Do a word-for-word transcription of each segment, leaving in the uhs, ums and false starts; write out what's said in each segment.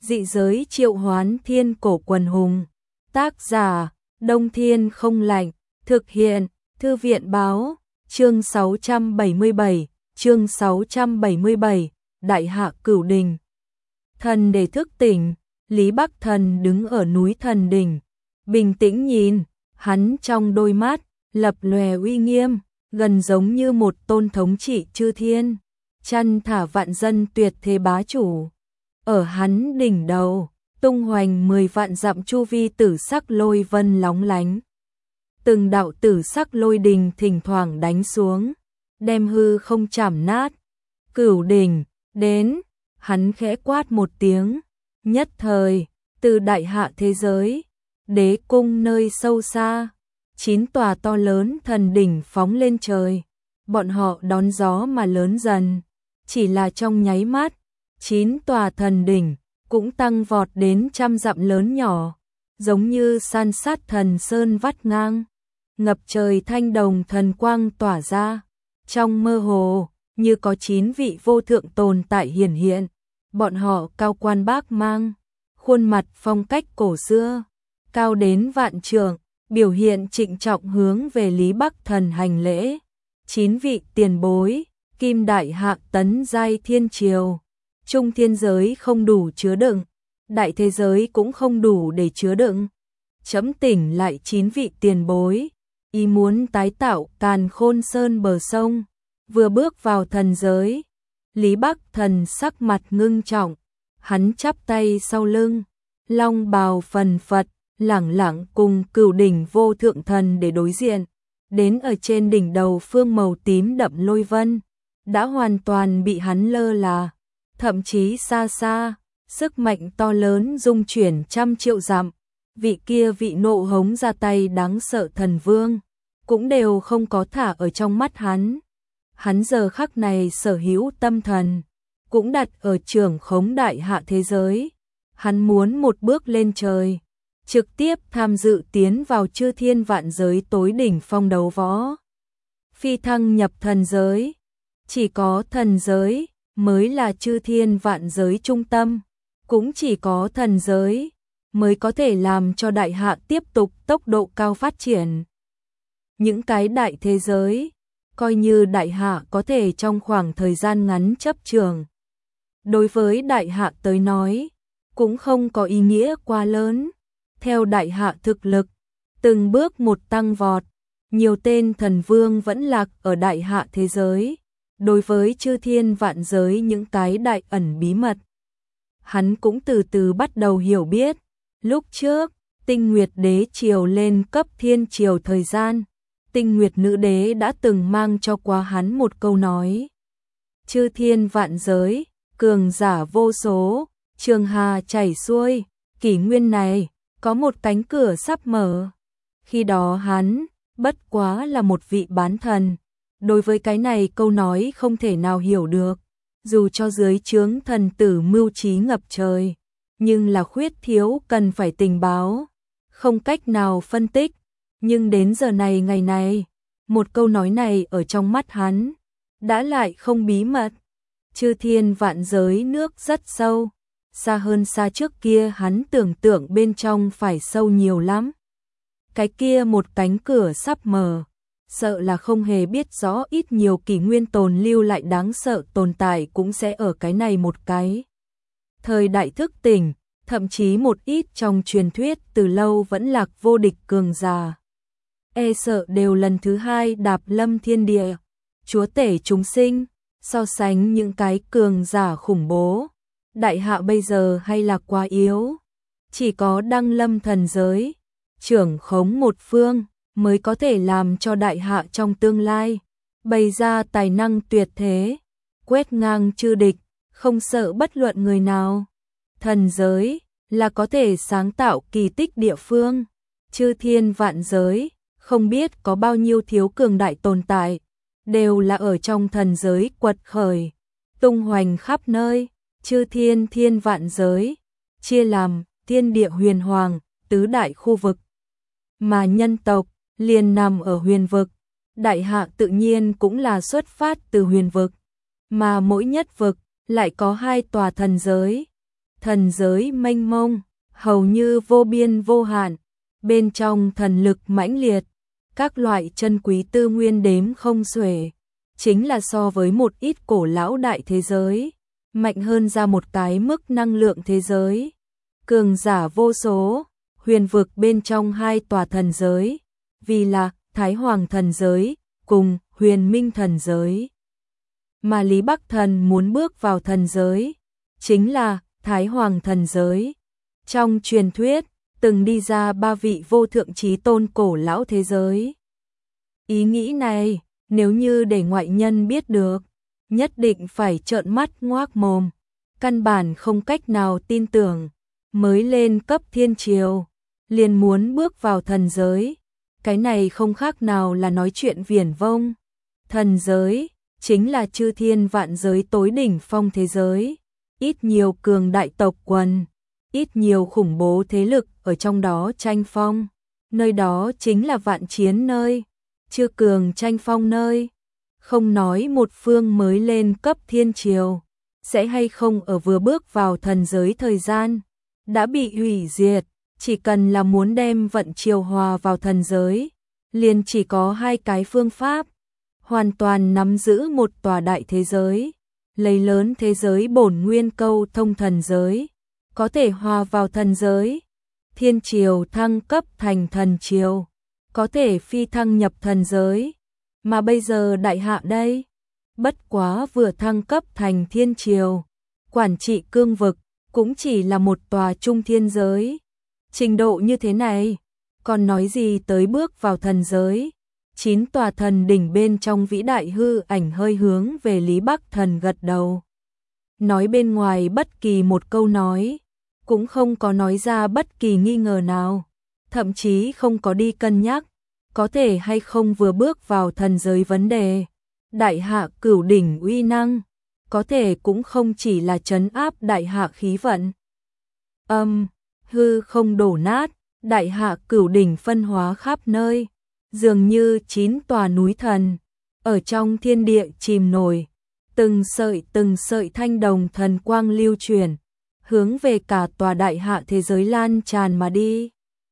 Dị giới triệu hoán thiên cổ quần hùng. Tác giả, Đông Thiên không lạnh. Thực hiện, Thư viện báo. Chương sáu trăm bảy mươi bảy, chương sáu trăm bảy mươi bảy, Đại Hạ Cửu Đình. Thần để thức tỉnh, Lý Bắc Thần đứng ở núi Thần Đỉnh, bình tĩnh nhìn, hắn trong đôi mắt, lập lòe uy nghiêm, gần giống như một tôn thống trị chư thiên, chăn thả vạn dân tuyệt thế bá chủ. Ở hắn đỉnh đầu, tung hoành mười vạn dặm chu vi tử sắc lôi vân lóng lánh. Từng đạo tử sắc lôi đình thỉnh thoảng đánh xuống, đem hư không chảm nát. Cửu đỉnh, đến, hắn khẽ quát một tiếng, nhất thời, từ đại hạ thế giới, đế cung nơi sâu xa, chín tòa to lớn thần đỉnh phóng lên trời, bọn họ đón gió mà lớn dần, chỉ là trong nháy mắt, chín tòa thần đỉnh cũng tăng vọt đến trăm dặm lớn nhỏ, giống như san sát thần sơn vắt ngang, ngập trời thanh đồng thần quang tỏa ra, trong mơ hồ, như có chín vị vô thượng tồn tại hiển hiện, bọn họ cao quan bác mang, khuôn mặt phong cách cổ xưa, cao đến vạn trượng, biểu hiện trịnh trọng hướng về Lý Bắc Thần hành lễ. Chín vị tiền bối, kim đại hạ tấn giai thiên triều, trung thiên giới không đủ chứa đựng, đại thế giới cũng không đủ để chứa đựng. Chấm tỉnh lại chín vị tiền bối, ý muốn tái tạo Càn Khôn Sơn bờ sông, vừa bước vào thần giới, Lý Bắc Thần sắc mặt ngưng trọng, hắn chắp tay sau lưng, long bào phần phật, lẳng lặng cùng Cửu đỉnh vô thượng thần để đối diện, đến ở trên đỉnh đầu phương màu tím đậm lôi vân, đã hoàn toàn bị hắn lơ là, thậm chí xa xa, sức mạnh to lớn dung chuyển trăm triệu dặm, vị kia vị nộ hống ra tay đáng sợ thần vương, cũng đều không có thả ở trong mắt hắn. Hắn giờ khắc này sở hữu tâm thần, cũng đặt ở trưởng khống đại hạ thế giới. Hắn muốn một bước lên trời, trực tiếp tham dự tiến vào chư thiên vạn giới tối đỉnh phong đấu võ. Phi thăng nhập thần giới, chỉ có thần giới mới là chư thiên vạn giới trung tâm, cũng chỉ có thần giới mới có thể làm cho đại hạ tiếp tục tốc độ cao phát triển. Những cái đại thế giới, coi như đại hạ có thể trong khoảng thời gian ngắn chấp trường, đối với đại hạ tới nói, cũng không có ý nghĩa quá lớn. Theo đại hạ thực lực, từng bước một tăng vọt, nhiều tên thần vương vẫn lạc ở đại hạ thế giới, đối với chư thiên vạn giới những cái đại ẩn bí mật. Hắn cũng từ từ bắt đầu hiểu biết, lúc trước, Tinh Nguyệt Đế triều lên cấp thiên triều thời gian, Tinh Nguyệt Nữ Đế đã từng mang cho qua hắn một câu nói. Chư thiên vạn giới, cường giả vô số, trường hà chảy xuôi, kỷ nguyên này, có một cánh cửa sắp mở. Khi đó hắn, bất quá là một vị bán thần. Đối với cái này câu nói không thể nào hiểu được, dù cho dưới trướng thần tử mưu trí ngập trời, nhưng là khuyết thiếu cần phải tình báo, không cách nào phân tích. Nhưng đến giờ này ngày này, một câu nói này ở trong mắt hắn, đã lại không bí mật. Chư thiên vạn giới nước rất sâu, xa hơn xa trước kia hắn tưởng tượng bên trong phải sâu nhiều lắm. Cái kia một cánh cửa sắp mở, sợ là không hề biết rõ ít nhiều kỷ nguyên tồn lưu lại đáng sợ tồn tại cũng sẽ ở cái này một cái. Thời đại thức tỉnh, thậm chí một ít trong truyền thuyết từ lâu vẫn lạc vô địch cường giả. E sợ đều lần thứ hai đạp lâm thiên địa, chúa tể chúng sinh, so sánh những cái cường giả khủng bố. Đại hạ bây giờ hay là quá yếu, chỉ có đăng lâm thần giới, trưởng khống một phương, mới có thể làm cho đại hạ trong tương lai, bày ra tài năng tuyệt thế, quét ngang chư địch, không sợ bất luận người nào. Thần giới, là có thể sáng tạo kỳ tích địa phương, chư thiên vạn giới, không biết có bao nhiêu thiếu cường đại tồn tại, đều là ở trong thần giới quật khởi, tung hoành khắp nơi. Chư thiên thiên vạn giới, chia làm thiên địa huyền hoàng, tứ đại khu vực. Mà nhân tộc, liền nằm ở huyền vực. Đại hạ tự nhiên cũng là xuất phát từ huyền vực. Mà mỗi nhất vực, lại có hai tòa thần giới. thần giới mênh mông, hầu như vô biên vô hạn, bên trong thần lực mãnh liệt, các loại chân quý tư nguyên đếm không xuể, chính là so với một ít cổ lão đại thế giới, mạnh hơn ra một cái mức năng lượng thế giới. Cường giả vô số, huyền vực bên trong hai tòa thần giới, vì là Thái Hoàng thần giới cùng Huyền Minh thần giới. Mà Lý Bắc Thần muốn bước vào thần giới, chính là Thái Hoàng thần giới. Trong truyền thuyết, từng đi ra ba vị vô thượng chí tôn cổ lão thế giới. Ý nghĩ này, nếu như để ngoại nhân biết được, nhất định phải trợn mắt ngoác mồm, căn bản không cách nào tin tưởng, mới lên cấp thiên triều, liền muốn bước vào thần giới. Cái này không khác nào là nói chuyện viển vông. Thần giới chính là chư thiên vạn giới tối đỉnh phong thế giới, ít nhiều cường đại tộc quần, ít nhiều khủng bố thế lực ở trong đó tranh phong, nơi đó chính là vạn chiến nơi, chưa cường tranh phong nơi. Không nói một phương mới lên cấp thiên triều, sẽ hay không ở vừa bước vào thần giới thời gian, đã bị hủy diệt, chỉ cần là muốn đem vận triều hòa vào thần giới, liền chỉ có hai cái phương pháp, hoàn toàn nắm giữ một tòa đại thế giới, lấy lớn thế giới bổn nguyên câu thông thần giới, có thể hòa vào thần giới, thiên triều thăng cấp thành thần triều, có thể phi thăng nhập thần giới, mà bây giờ đại hạ đây, bất quá vừa thăng cấp thành thiên triều, quản trị cương vực, cũng chỉ là một tòa trung thiên giới, trình độ như thế này, còn nói gì tới bước vào thần giới. Chín tòa thần đỉnh bên trong vĩ đại hư ảnh hơi hướng về Lý Bắc Thần gật đầu. Nói bên ngoài bất kỳ một câu nói, cũng không có nói ra bất kỳ nghi ngờ nào, thậm chí không có đi cân nhắc, có thể hay không vừa bước vào thần giới vấn đề. Đại hạ cửu đỉnh uy năng, có thể cũng không chỉ là trấn áp đại hạ khí vận. Âm, hư không đổ nát, đại hạ cửu đỉnh phân hóa khắp nơi, dường như chín tòa núi thần, ở trong thiên địa chìm nổi, từng sợi từng sợi thanh đồng thần quang lưu truyền, hướng về cả tòa đại hạ thế giới lan tràn mà đi.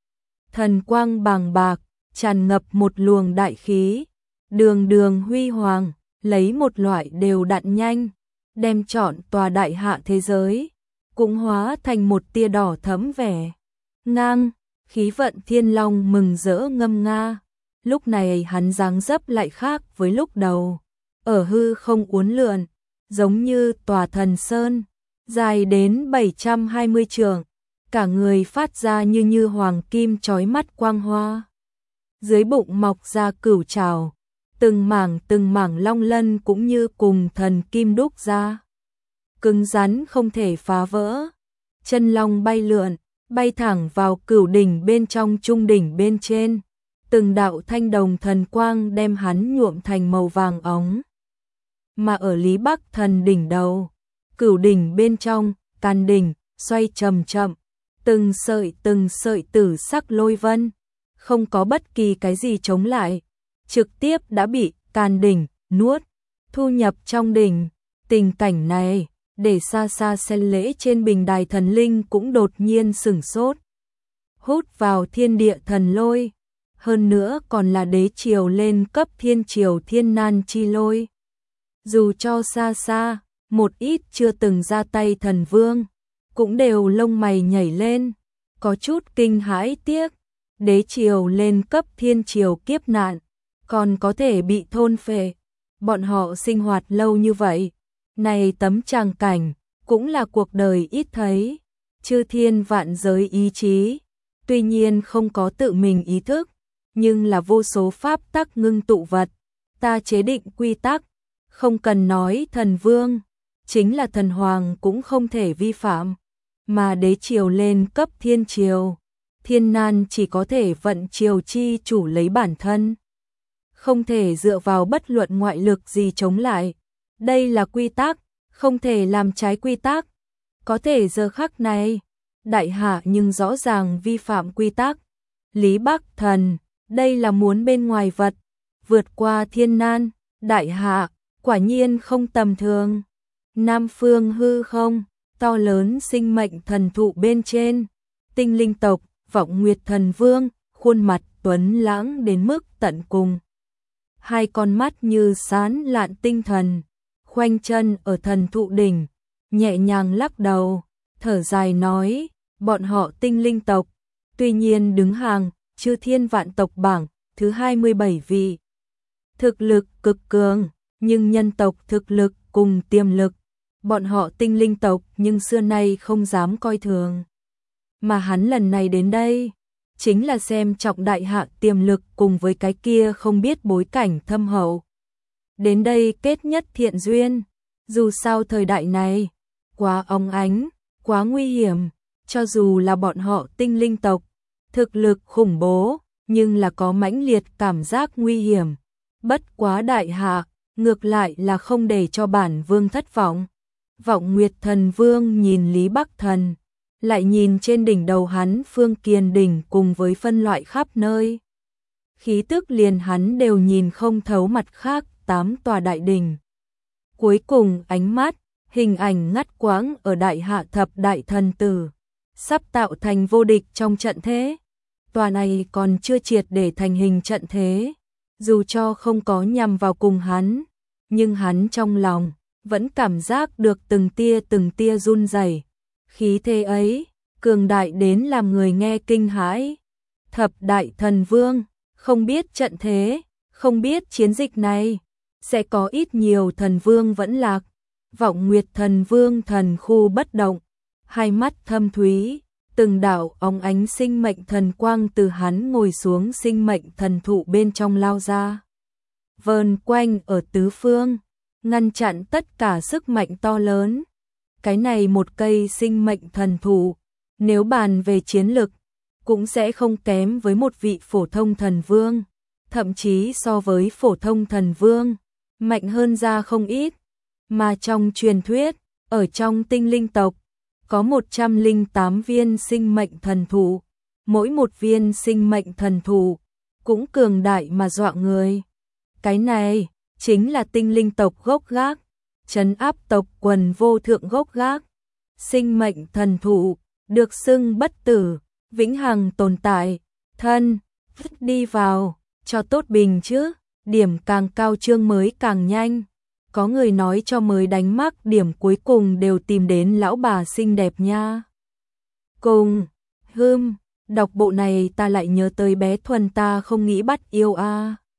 Thần quang bàng bạc, tràn ngập một luồng đại khí, đường đường huy hoàng, lấy một loại đều đặn nhanh, đem trọn tòa đại hạ thế giới, cũng hóa thành một tia đỏ thẫm vẻ. Ngang, khí vận thiên long mừng rỡ ngâm nga. Lúc này hắn dáng dấp lại khác với lúc đầu, ở hư không uốn lượn, giống như tòa thần sơn, dài đến bảy trăm hai mươi trượng, cả người phát ra như như hoàng kim chói mắt quang hoa. Dưới bụng mọc ra cửu trảo, từng mảng từng mảng long lân cũng như cùng thần kim đúc ra. Cứng rắn không thể phá vỡ, chân long bay lượn, bay thẳng vào cửu đỉnh bên trong trung đỉnh bên trên. Từng đạo thanh đồng thần quang đem hắn nhuộm thành màu vàng óng. Mà ở Lý Bắc Thần đỉnh đầu, cửu đỉnh bên trong, can đỉnh, xoay chậm chậm, từng sợi từng sợi tử sắc lôi vân, không có bất kỳ cái gì chống lại, trực tiếp đã bị can đỉnh nuốt, thu nhập trong đỉnh. Tình cảnh này, để xa xa xen lễ trên bình đài thần linh cũng đột nhiên sửng sốt. Hút vào thiên địa thần lôi, hơn nữa còn là đế triều lên cấp thiên triều thiên nan chi lôi. Dù cho xa xa, một ít chưa từng ra tay thần vương, cũng đều lông mày nhảy lên, có chút kinh hãi tiếc, đế triều lên cấp thiên triều kiếp nạn, còn có thể bị thôn phệ, bọn họ sinh hoạt lâu như vậy, này tấm tràng cảnh, cũng là cuộc đời ít thấy, chư thiên vạn giới ý chí, tuy nhiên không có tự mình ý thức, nhưng là vô số pháp tắc ngưng tụ vật, ta chế định quy tắc, không cần nói thần vương, chính là thần hoàng cũng không thể vi phạm, mà đế triều lên cấp thiên triều, thiên nan chỉ có thể vận triều chi chủ lấy bản thân, không thể dựa vào bất luận ngoại lực gì chống lại, đây là quy tắc, không thể làm trái quy tắc, có thể giờ khắc này, đại hạ nhưng rõ ràng vi phạm quy tắc, Lý Bắc Thần, đây là muốn bên ngoài vật, vượt qua thiên nan, đại hạ, quả nhiên không tầm thường. Nam phương hư không, to lớn sinh mệnh thần thụ bên trên, tinh linh tộc, Vọng Nguyệt Thần Vương, khuôn mặt tuấn lãng đến mức tận cùng. Hai con mắt như sáng lạn tinh thần, khoanh chân ở thần thụ đỉnh, nhẹ nhàng lắc đầu, thở dài nói, bọn họ tinh linh tộc, tuy nhiên đứng hàng chư thiên vạn tộc bảng thứ hai mươi bảy vị. Thực lực cực cường, nhưng nhân tộc thực lực cùng tiềm lực, bọn họ tinh linh tộc nhưng xưa nay không dám coi thường. Mà hắn lần này đến đây, chính là xem trọng đại hạ tiềm lực cùng với cái kia không biết bối cảnh thâm hậu. Đến đây kết nhất thiện duyên, dù sao thời đại này, quá óng ánh, quá nguy hiểm, cho dù là bọn họ tinh linh tộc, thực lực khủng bố, nhưng là có mãnh liệt cảm giác nguy hiểm. Bất quá đại hạ, ngược lại là không để cho bản vương thất vọng. Vọng Nguyệt Thần Vương nhìn Lý Bắc Thần, lại nhìn trên đỉnh đầu hắn Phương Kiền đỉnh cùng với phân loại khắp nơi. Khí tức liền hắn đều nhìn không thấu mặt khác tám tòa đại đỉnh. Cuối cùng ánh mắt, hình ảnh ngắt quãng ở đại hạ thập đại thần tử, sắp tạo thành vô địch trong trận thế. Tòa này còn chưa triệt để thành hình trận thế, dù cho không có nhằm vào cùng hắn, nhưng hắn trong lòng vẫn cảm giác được từng tia từng tia run rẩy. Khí thế ấy, cường đại đến làm người nghe kinh hãi. Thập đại thần vương, không biết trận thế, không biết chiến dịch này, sẽ có ít nhiều thần vương vẫn lạc. Vọng Nguyệt Thần Vương thần khu bất động, hai mắt thâm thúy, từng đạo óng ánh sinh mệnh thần quang từ hắn ngồi xuống sinh mệnh thần thụ bên trong lao ra. Vờn quanh ở tứ phương, ngăn chặn tất cả sức mạnh to lớn. Cái này một cây sinh mệnh thần thụ, nếu bàn về chiến lực, cũng sẽ không kém với một vị phổ thông thần vương, thậm chí so với phổ thông thần vương, mạnh hơn ra không ít. Mà trong truyền thuyết, ở trong tinh linh tộc, có một trăm lẻ tám viên sinh mệnh thần thụ, mỗi một viên sinh mệnh thần thụ cũng cường đại mà dọa người. Cái này chính là tinh linh tộc gốc gác, trấn áp tộc quần vô thượng gốc gác. Sinh mệnh thần thụ được xưng bất tử, vĩnh hằng tồn tại, thân, đi vào, cho tốt bình chứ, điểm càng cao chương mới càng nhanh. Có người nói cho mới đánh mắc điểm cuối cùng đều tìm đến lão bà xinh đẹp nha. Cùng, hưm, đọc bộ này ta lại nhớ tới bé Thuần ta không nghĩ bắt yêu a. À.